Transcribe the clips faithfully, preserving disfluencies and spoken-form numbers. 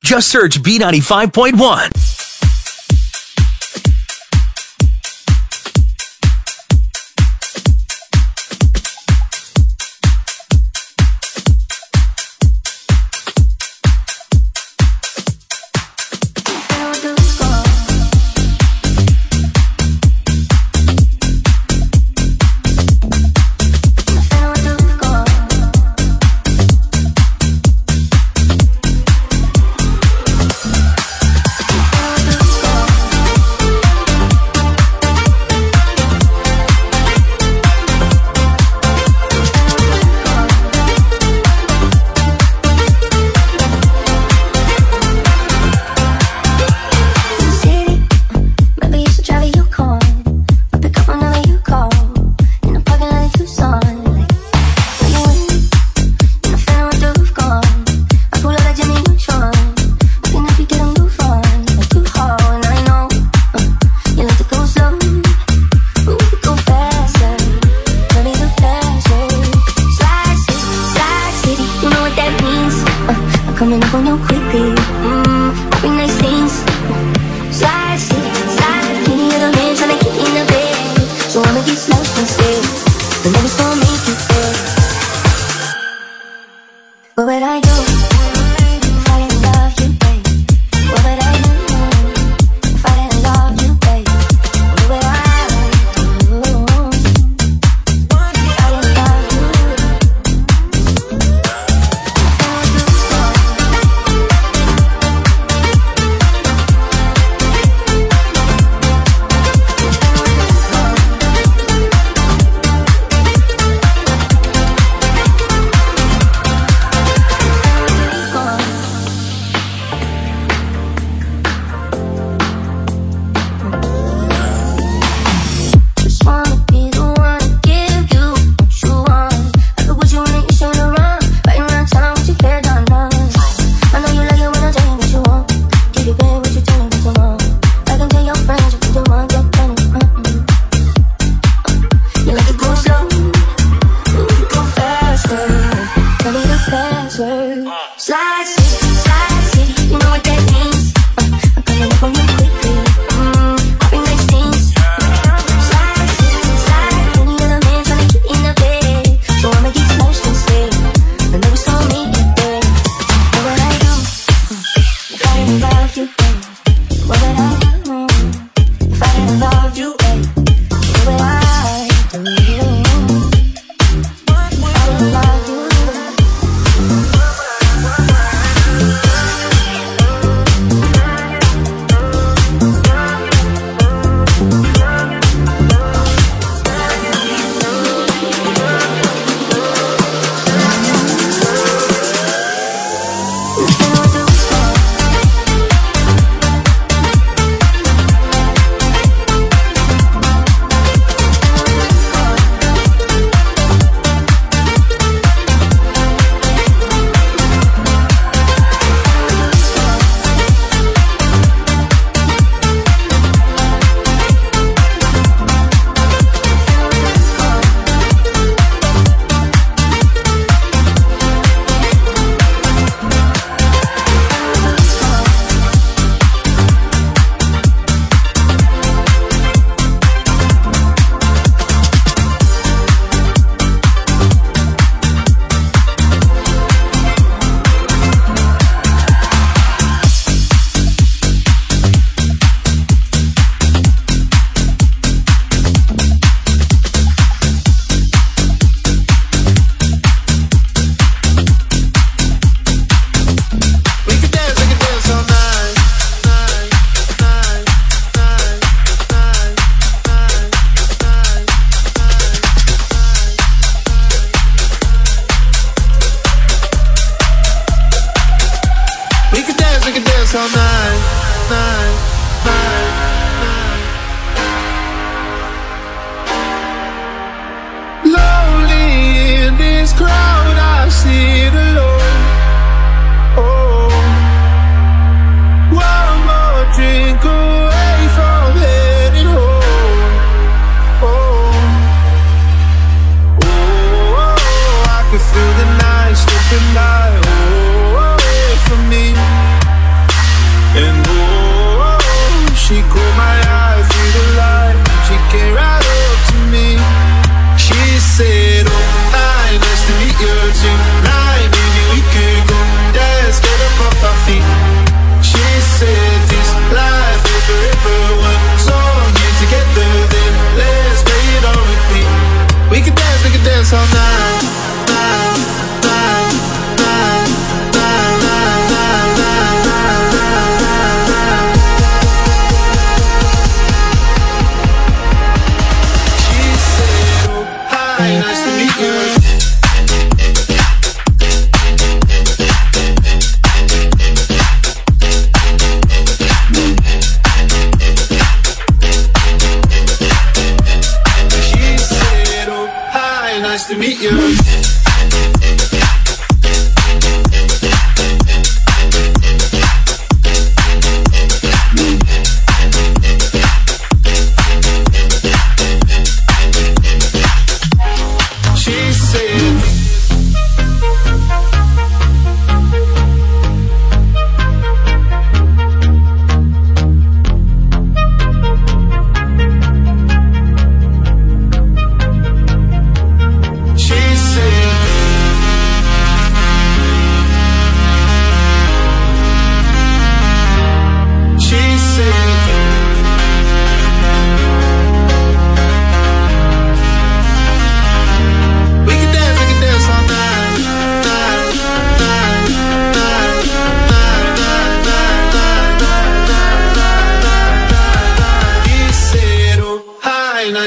Just search B ninety-five point one. all night, night, night, night. Lonely in this crowd, I sit alone. Oh, one more drink away from heading home. Oh, oh, oh, I can feel the night slipping by. Oh, away from me.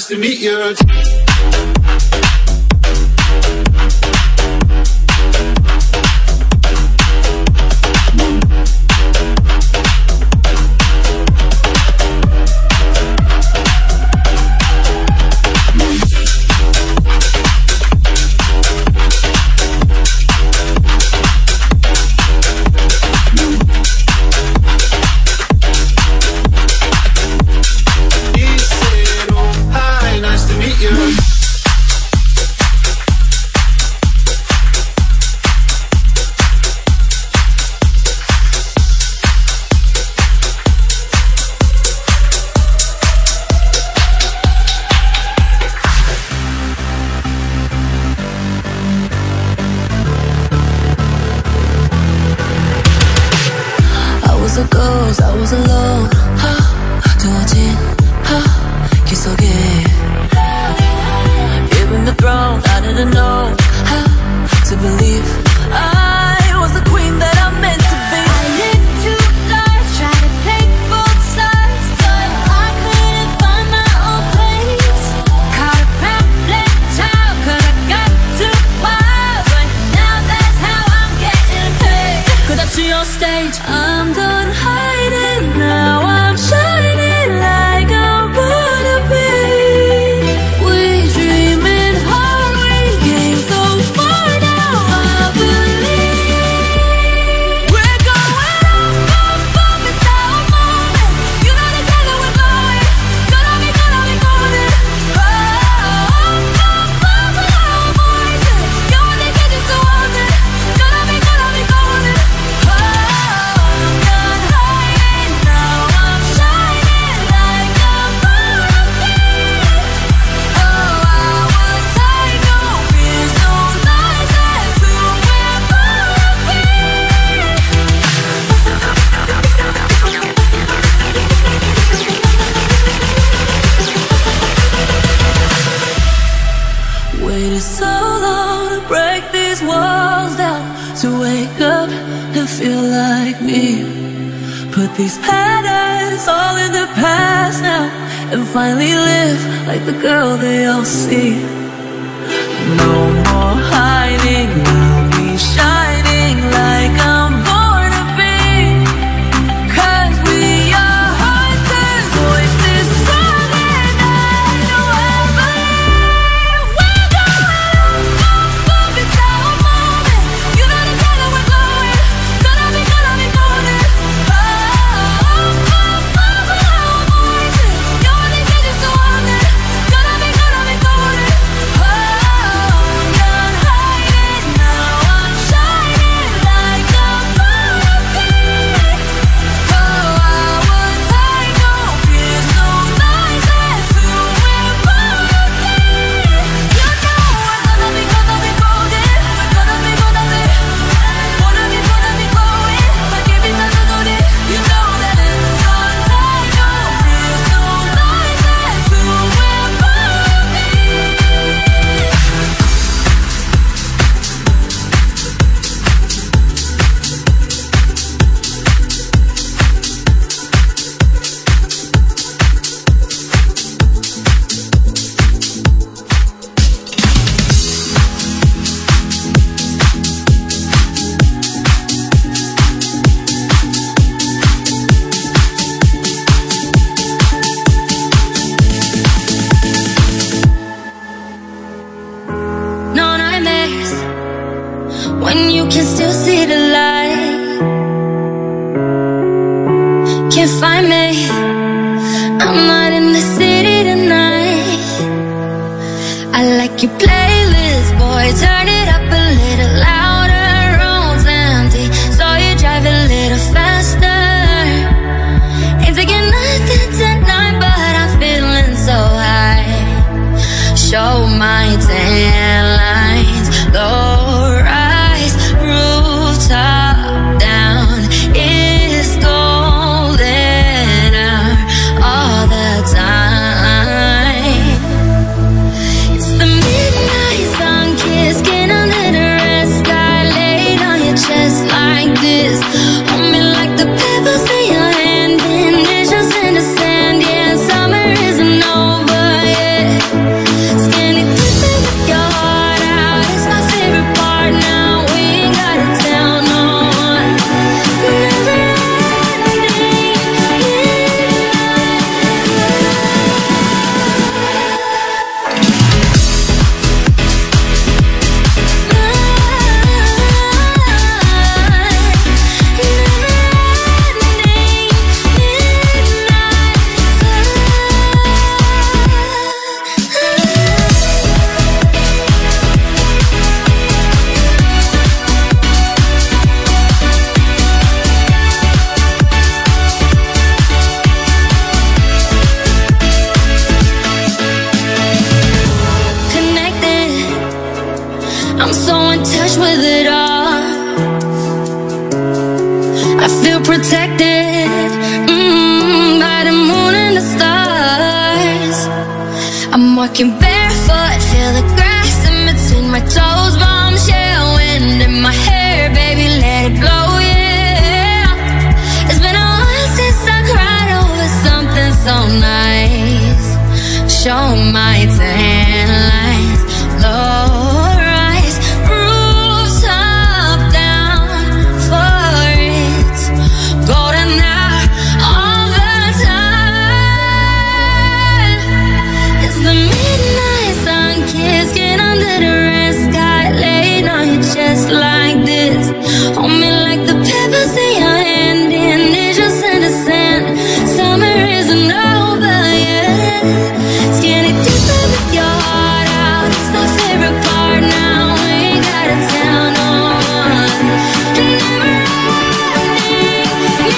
nice to meet you. These patterns all in the past now, and finally live like the girl they all see. No more hiding, I'll be shining like I'm born to be. Cause we are hunters, voices stronger than no one believe. We're going up, up, up, it's our moment. You know the color we're glowing. Gonna be, gonna be golden. When you can still see the light, can't find me, I'm not in the city tonight. I like your playlist, boy, turn it up a little louder. Room's empty, so you drive a little faster. Ain't taking nothing tonight, but I'm feeling so high. Show my tan lines, low rise, rooftop down, it's golden. Walking barefoot, feel the grass in between my toes. Bombshell wind in my hair, baby, let it blow, yeah. It's been a while since I cried over something so nice. Show my tan lines, low rise, rooftop down for it. Golden hour all the time. It's the midnight sun kissing under the red sky, laying on your chest like this. Hold me like the pebbles in your hand, and it's just in the sand. Summer isn't over yet. It's getting deeper with your heart out. It's my favorite part now. We ain't gotta tell no one. Never ending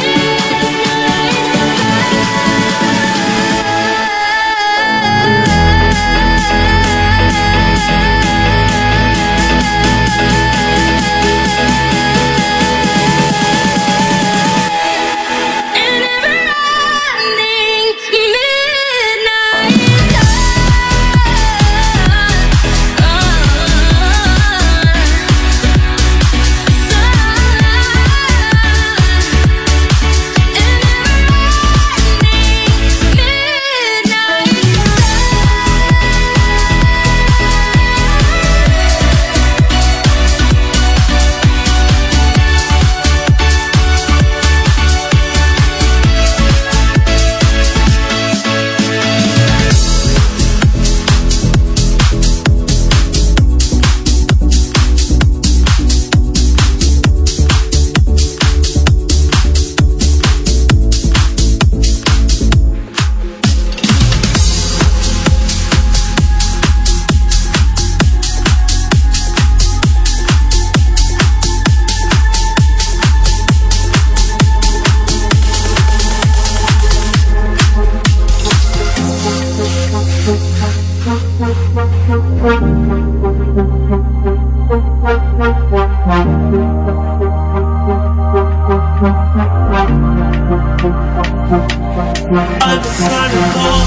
I've been trying to call.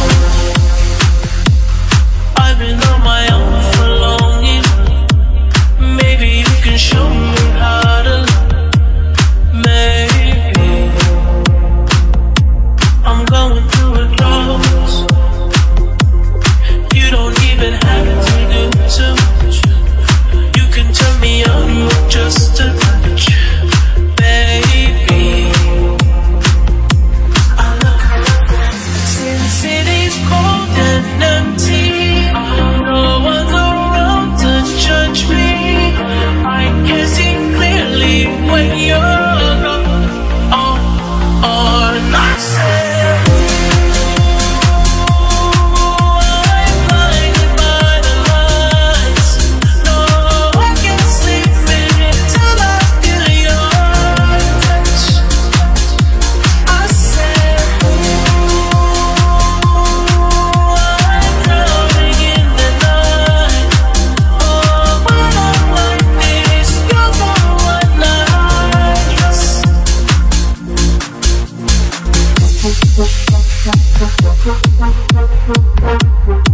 I've been on my own for long enough. Maybe you can show me how to love. Maybe I'm going through a loss. You don't even have to do too much. You can turn me on with just a touch, baby. I look since city's cold and empty. No one's around to judge me. I can see clearly when you're gone. Oh, oh, and I said, I'm blinded by the lights. No, I can't sleep until I feel your touch. I said, I'm drowning in the night. Oh, when I'm like this, you're the one I trust.